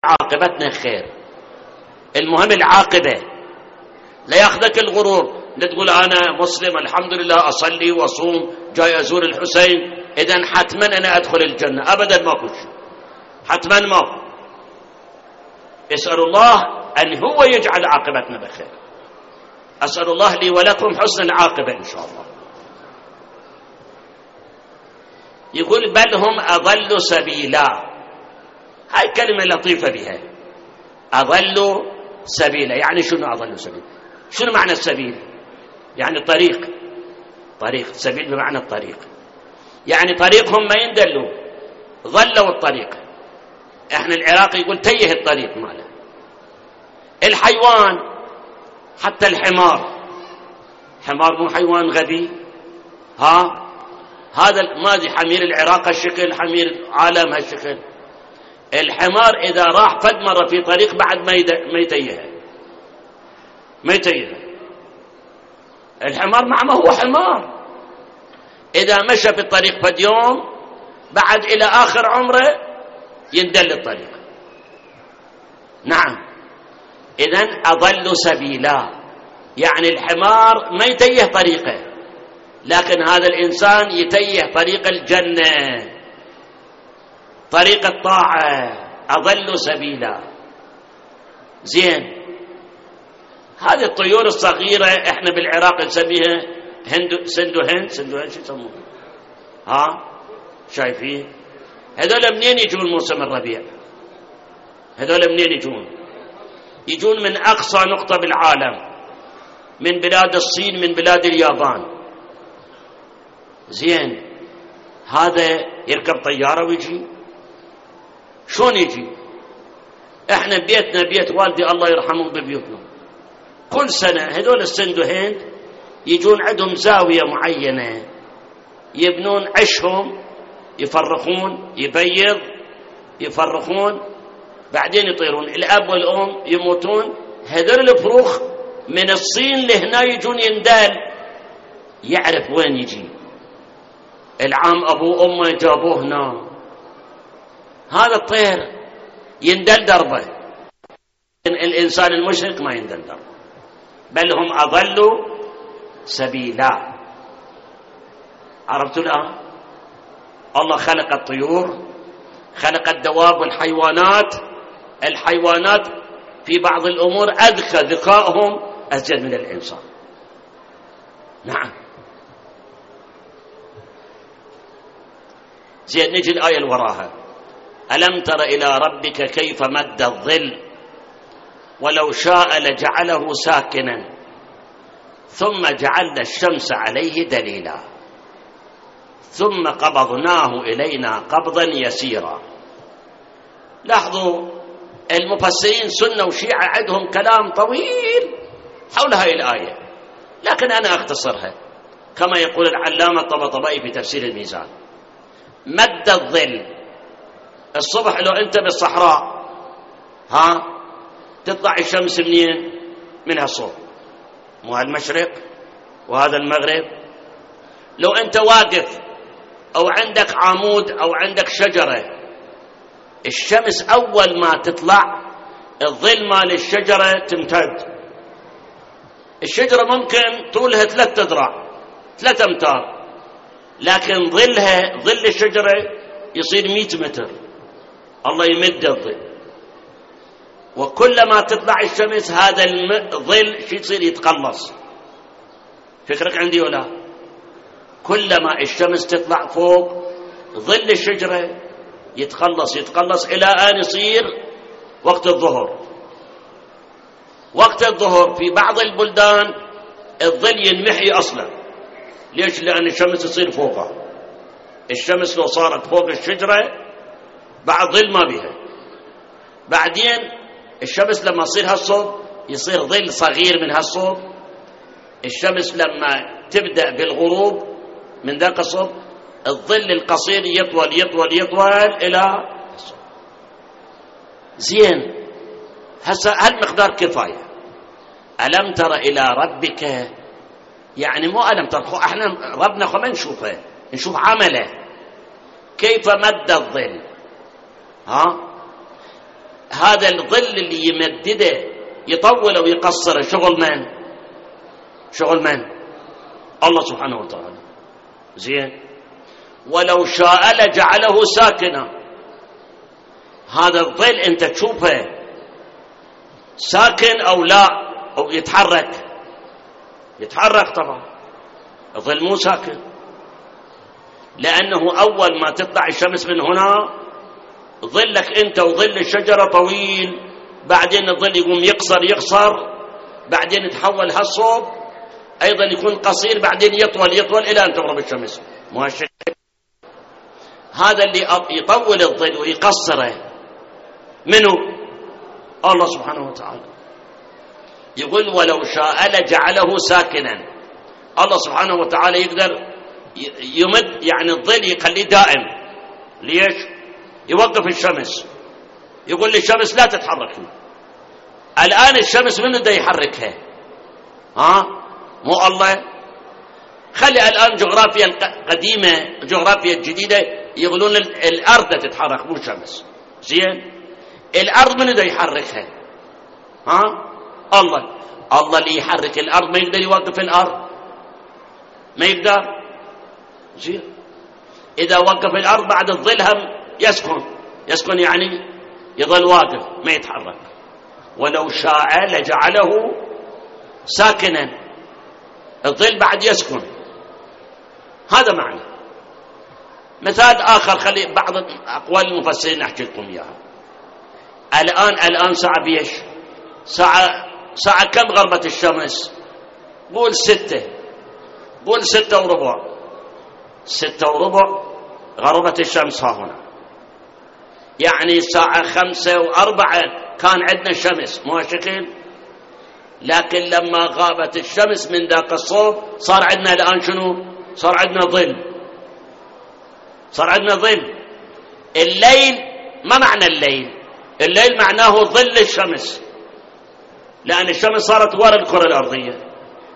عاقبتنا خير. المهم العاقبة، لا ياخذك الغرور، لا تقول أنا مسلم الحمد لله أصلي وأصوم جاي أزور الحسين إذن حتما أنا أدخل الجنة. أبدا ما كل شيء، حتما ما. اسأل الله أن هو يجعل عاقبتنا بخير. أسأل الله لي ولكم حسن العاقبة إن شاء الله. يقول بل هم أضلوا سبيلا. هاي كلمة لطيفة بها، أضلوا سبيلا. يعني شنو أضلوا سبيلا؟ شنو معنى السبيل؟ يعني طريق، طريق، سبيل بمعنى الطريق، يعني طريقهم ما يندلوا، ضلوا الطريق. احنا العراقي يقول تيه الطريق ماله. الحيوان حتى الحمار، حمار مو حيوان غبي؟ هذا ما ادري حمير العراق هالشكل، حمير العالم هالشكل. الحمار اذا راح فد مره في طريق بعد ما يتيهها، ما يتيهها. الحمار مع ما هو حمار، اذا مشى في الطريق فد يوم بعد الى اخر عمره يندل الطريق. نعم، اذن اضلوا سبيلا، يعني الحمار ما يتيه طريقه، لكن هذا الإنسان يتيه طريق الجنة، طريق الطاعة. أضلوا سبيلا. زين، هذه الطيور الصغيرة احنا بالعراق نسميها سندوهن شو يسموها؟ شايفين هذول منين يجون موسم الربيع؟ هذول منين يجون؟ يجون من أقصى نقطة بالعالم، من بلاد الصين، من بلاد اليابان. زين، هذا يركب طيارة ويجي؟ شلون يجي؟ احنا بيتنا بيت والدي الله يرحمه ببيوتنا كل سنة هذول السندوهند يجون عندهم زاوية معينة يبنون عشهم، يفرخون، يبيض، يفرخون، بعدين يطيرون. الأب والأم يموتون، هذول الفروخ من الصين لهنا يجون يندال. يعرف وين يجي، العام أبو أمه جابوه هنا. هذا الطير يندل دربه، الإنسان المشرك ما يندل دربه. بل هم أضلوا سبيلا. عرفتوا الآن؟ الله خلق الطيور، خلق الدواب والحيوانات. الحيوانات في بعض الأمور أذكى، ذكائهم أزيد من الإنسان. نعم. زين، نجي الآية اللي وراها. ألم تر إلى ربك كيف مد الظل ولو شاء لجعله ساكنا ثم جعلنا الشمس عليه دليلا ثم قبضناه إلينا قبضا يسيرا. لاحظوا المفسرين سنة وشيعة عندهم كلام طويل حول هذه الآية، لكن أنا أختصرها كما يقول العلامة الطباطبائي في تفسير الميزان. مد الظل، الصبح لو أنت بالصحراء تطلع الشمس منين؟ من هالصوب، مو هالمشرق وهذا المغرب. لو أنت واقف أو عندك عمود أو عندك شجرة، الشمس أول ما تطلع الظل مال الشجرة تمتد. الشجرة ممكن طولها 3 أذرع 3 أمتار، لكن ظلها، ظل الشجرة يصير 100 متر. الله يمد الظل، وكلما تطلع الشمس هذا الظل شو يصير؟ يتقلص. فكرك عندي ولا؟ كلما الشمس تطلع فوق ظل الشجرة يتقلص يتقلص إلى أن يصير وقت الظهر. وقت الظهر في بعض البلدان الظل ينمحي أصلا. ليش؟ لأن الشمس تصير فوقها. الشمس لو صارت فوق الشجرة بعد ظل ما بها. بعدين الشمس لما يصير هالصوب يصير ظل صغير من هالصوب. الشمس لما تبدأ بالغروب من ذاك الصوب الظل القصير يطول يطول يطول إلى الصوب. زين، هسه هالمقدار كفاية. ألم تر إلى ربك، يعني مو ألم تر، احنا ربنا ما نشوفه، نشوف عمله كيف مد الظل. هذا الظل اللي يمدده يطول ويقصر شغل من؟ شغل من؟ الله سبحانه وتعالى. زين. ولو شاء لجعله ساكنا. هذا الظل انت تشوفه ساكن او لا او يتحرك؟ يتحرك طبعا. الظل مو ساكن، لانه اول ما تطلع الشمس من هنا ظلك انت وظل الشجره طويل، بعدين الظل يقوم يقصر، بعدين يتحول هالصوب ايضا يكون قصير، بعدين يطول الى ان تغرب الشمس. مو هالشكل؟ هذا اللي يطول الظل ويقصره منه؟ الله سبحانه وتعالى. يقول ولو شاء لجعله ساكنا. الله سبحانه وتعالى يقدر يمد يعني الظل يخليه دائم. ليش؟ يوقف الشمس، يقول للشمس لا تتحرك. الآن الشمس منو دا يحركها؟ مو الله. خلي الآن جغرافيا القديمة جغرافيا الجديدة يقولون الأرض تتحرك مو الشمس. زين. الأرض منو دا يحركها؟ الله اللي يحرك الأرض. ما يقدر يوقف الأرض، ما يقدر. زين. إذا وقف الأرض بعد الظل هم يسكن يعني يظل واقف ما يتحرك. ولو شاء لجعله ساكنا. الظل بعد يسكن. هذا معنى. مثال آخر، خلي بعض أقوال المفسرين أحكي لكم إياها. الآن ساعة بيش؟ ساعة كم غربت الشمس؟ قول 6، قول 6:15. 6:15 غربت الشمس ها هنا، يعني ساعة 5:04 كان عندنا شمس. مو هالشكل؟ لكن لما غابت الشمس من ذاك الصوب صار عندنا الآن شنو؟ صار عندنا ظل. الليل ما معنى الليل؟ الليل معناه ظل الشمس، لأن الشمس صارت وراء الكرة الأرضية.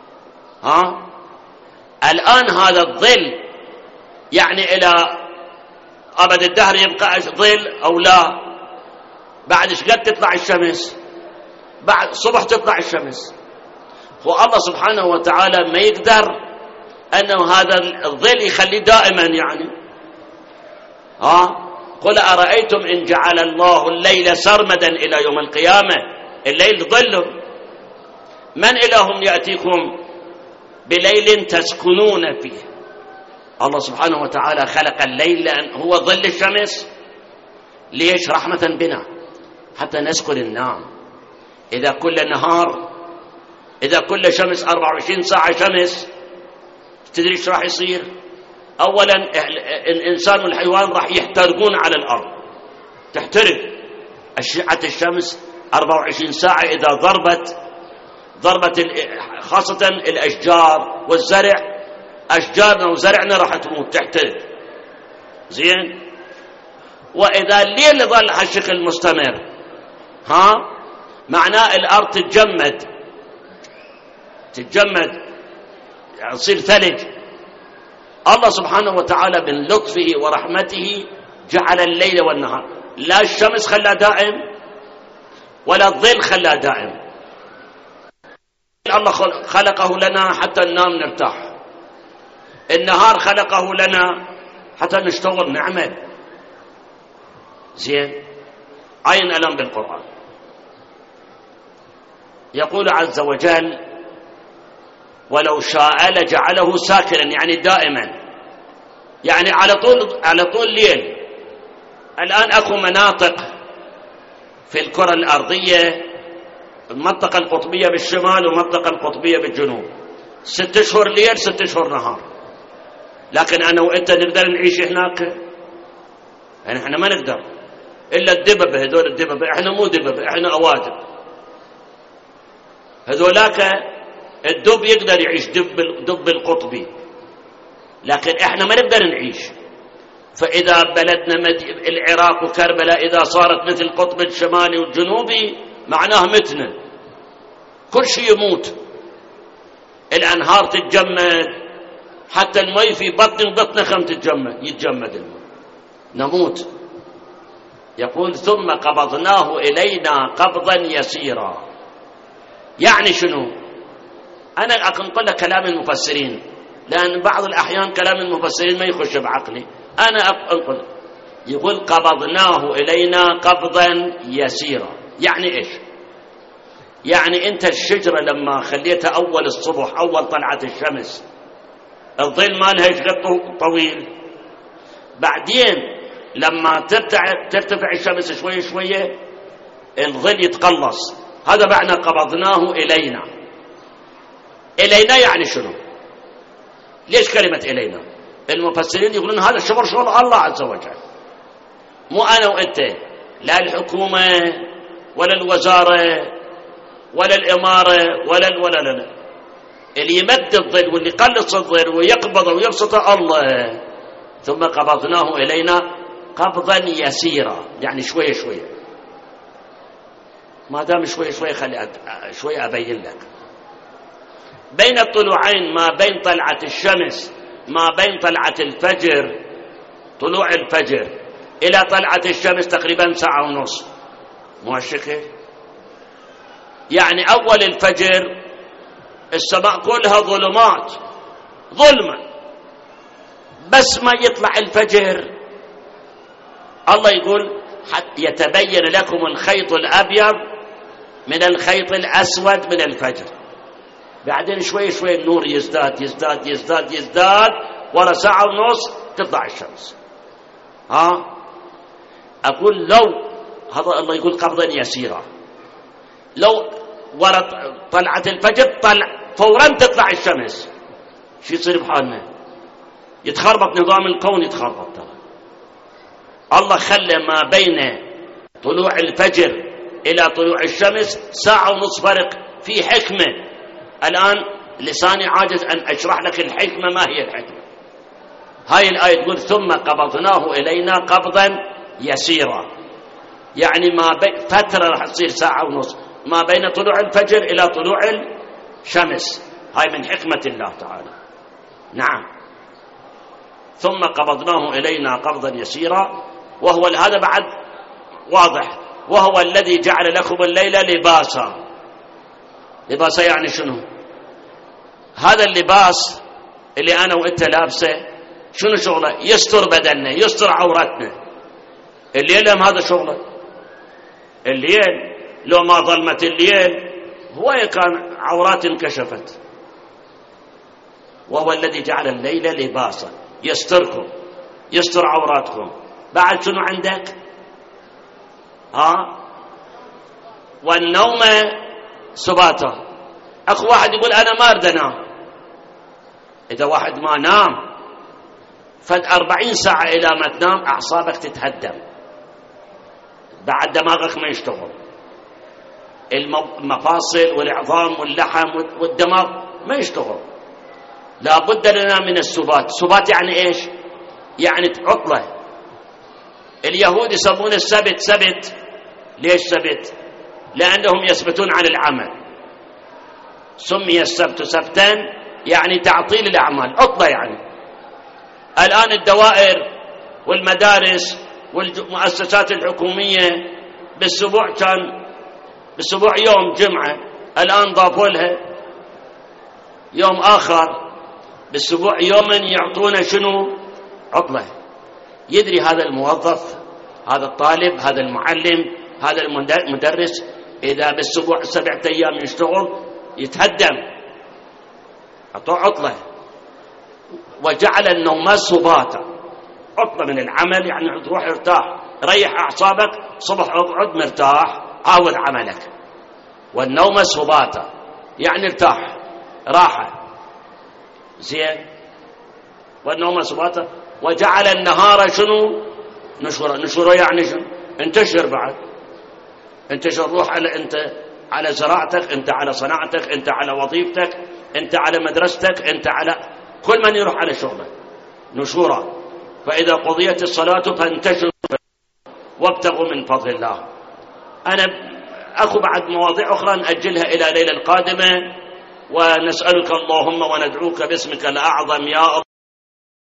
الآن هذا الظل يعني إلى أبد الدهر يبقى ظل أو لا؟ بعد ايش قد تطلع الشمس؟ بعد صبح تطلع الشمس. والله سبحانه وتعالى ما يقدر أنه هذا الظل يخليه دائما يعني. قل أرأيتم إن جعل الله الليل سرمدا إلى يوم القيامة. الليل ظل، من إله يأتيكم بليل تسكنون فيه؟ الله سبحانه وتعالى خلق الليل لأن هو ظل الشمس. ليش؟ رحمة بنا حتى نسكن النام. إذا كل نهار، إذا كل شمس 24 ساعة شمس، تدري ايش راح يصير؟ أولا الإنسان والحيوان راح يحترقون على الأرض، تحترق أشعة الشمس 24 ساعة. إذا ضربت خاصة الأشجار والزرع، أشجارنا وزرعنا راح تموت تحترق. زين. وإذا الليل ظل هالشكل مستمر، معناه الأرض تتجمد يعني تصير ثلج. الله سبحانه وتعالى من لطفه ورحمته جعل الليل والنهار. لا الشمس خلاه دائم ولا الظل خلاه دائم. الله خلقه لنا حتى ننام نرتاح. النهار خلقه لنا حتى نشتغل نعمل. زين. عين ألم بالقرآن يقول عز وجل ولو شاء لجعله ساكنا، يعني دائما، يعني على طول ليل. الآن أكو مناطق في الكرة الأرضية، المنطقة القطبية بالشمال والمنطقة القطبية بالجنوب، 6 أشهر ليل 6 أشهر نهار. لكن أنا وإنت نقدر نعيش هناك؟ يعني إحنا ما نقدر إلا الدببة. هذول الدببة، إحنا مو دببة، إحنا أوادم. هذولاك الدب يقدر يعيش، دب القطبي، لكن إحنا ما نقدر نعيش. فإذا بلدنا العراق وكربلاء إذا صارت مثل القطب الشمالي والجنوبي معناه متنا، كل شيء يموت. الأنهار تتجمد، حتى المي في بطن خم يتجمد المي، نموت. يقول ثم قبضناه إلينا قبضا يسيرا. يعني شنو؟ أنا أقول لك كلام المفسرين، لأن بعض الأحيان كلام المفسرين ما يخش بعقلي. أنا أقول يقول قبضناه إلينا قبضا يسيرا، يعني إيش؟ يعني أنت الشجرة لما خليتها أول الصبح أول طلعة الشمس الظل مالها يشقط طويل، بعدين لما ترتفع الشمس شوية شوية الظل يتقلص. هذا معنى قبضناه إلينا. إلينا يعني شنو؟ ليش كلمة إلينا؟ المفسرين يقولون هذا الشغل شغل الله عز وجل، مو أنا وأنت، لا الحكومة ولا الوزارة ولا الإمارة ولا لا. اللي يمد الظل واللي يقلص الظل ويقبضه ويبسطه الله. ثم قبضناه إلينا قبضا يسيرا، يعني شوية شوية. ما دام شوية شوية خلي شوية أبين لك. بين الطلوعين، ما بين طلعة الشمس، ما بين طلعة الفجر، طلوع الفجر إلى طلعة الشمس تقريبا ساعة ونص، مو هالشكل؟ يعني أول الفجر السماء كلها ظلمات، ظلمة، بس ما يطلع الفجر الله يقول حتى يتبين لكم الخيط الأبيض من الخيط الأسود من الفجر. بعدين شوي شوي النور يزداد يزداد يزداد يزداد، ورا ساعة ونص تطلع الشمس. أقول لو هذا الله يقول قبضا يسيرا، لو ورا طلعت الفجر فورا تطلع الشمس، شو يصير بحالنا؟ يتخربط نظام الكون، يتخربط. ترى الله خلى ما بين طلوع الفجر إلى طلوع الشمس ساعة ونص فرق، في حكمة. الآن لساني عاجز أن أشرح لك الحكمة. ما هي الحكمة؟ هاي الآية تقول ثم قبضناه إلينا قبضا يسيرا، يعني ما فترة راح تصير ساعة ونص ما بين طلوع الفجر إلى طلوع الشمس. هاي من حكمة الله تعالى. نعم. ثم قبضناه إلينا قبضا يسيرا، وهو هذا بعد واضح. وهو الذي جعل لكم الليل لباسا. لباسا يعني شنو؟ هذا اللباس اللي أنا وإنت لابسه شنو شغله؟ يستر بدننا، يستر عورتنا. الليل هذا شغله. الليل لو ما ظلمت الليل هو كان عورات انكشفت. وهو الذي جعل الليل لباسا يستركم، يستر عوراتكم. بعد شنو عندك؟ والنوم سباتا. أخو واحد يقول أنا ما أريد أنام. إذا واحد ما نام فد 40 ساعة إلى ما تنام أعصابك تتهدم، بعد دماغك ما يشتغل، المفاصل والعظام واللحم والدماغ ما يشتغل. لا بد لنا من السبات. سبات يعني إيش؟ يعني عطلة. اليهود يسمون السبت سبت. ليش سبت؟ لأنهم يثبتون عن العمل. سمي السبت سبتا يعني تعطيل الأعمال، عطلة يعني. الآن الدوائر والمدارس والمؤسسات الحكومية بالأسبوع كان بالأسبوع يوم جمعة، الآن ضافوا لها يوم آخر بالأسبوع يوما يعطونا شنو؟ عطلة. يدري هذا الموظف، هذا الطالب، هذا المعلم، هذا المدرس إذا بالأسبوع 7 أيام يشتغل يتهدم، أعطوه عطلة. وجعل النوم سباتا، عطلة من العمل، يعني تروح ارتاح، ريح أعصابك، صبح اقعد مرتاح، عاود عملك. والنوم سباتا يعني ارتاح، راحة، زين. والنوم سباتا. وجعل النهار شنو؟ نشورا. نشورا يعني شنو؟ انتشر. بعد انتشر، روح على انت على زراعتك، انت على صناعتك، انت على وظيفتك، انت على مدرستك، انت على كل من يروح على شغله. نشورا. فإذا قضيت الصلاة فانتشروا وابتغوا من فضل الله. أنا أخو بعد مواضيع أخرى نأجلها إلى ليلة القادمة، ونسألك اللهم وندعوك باسمك الأعظم يا الله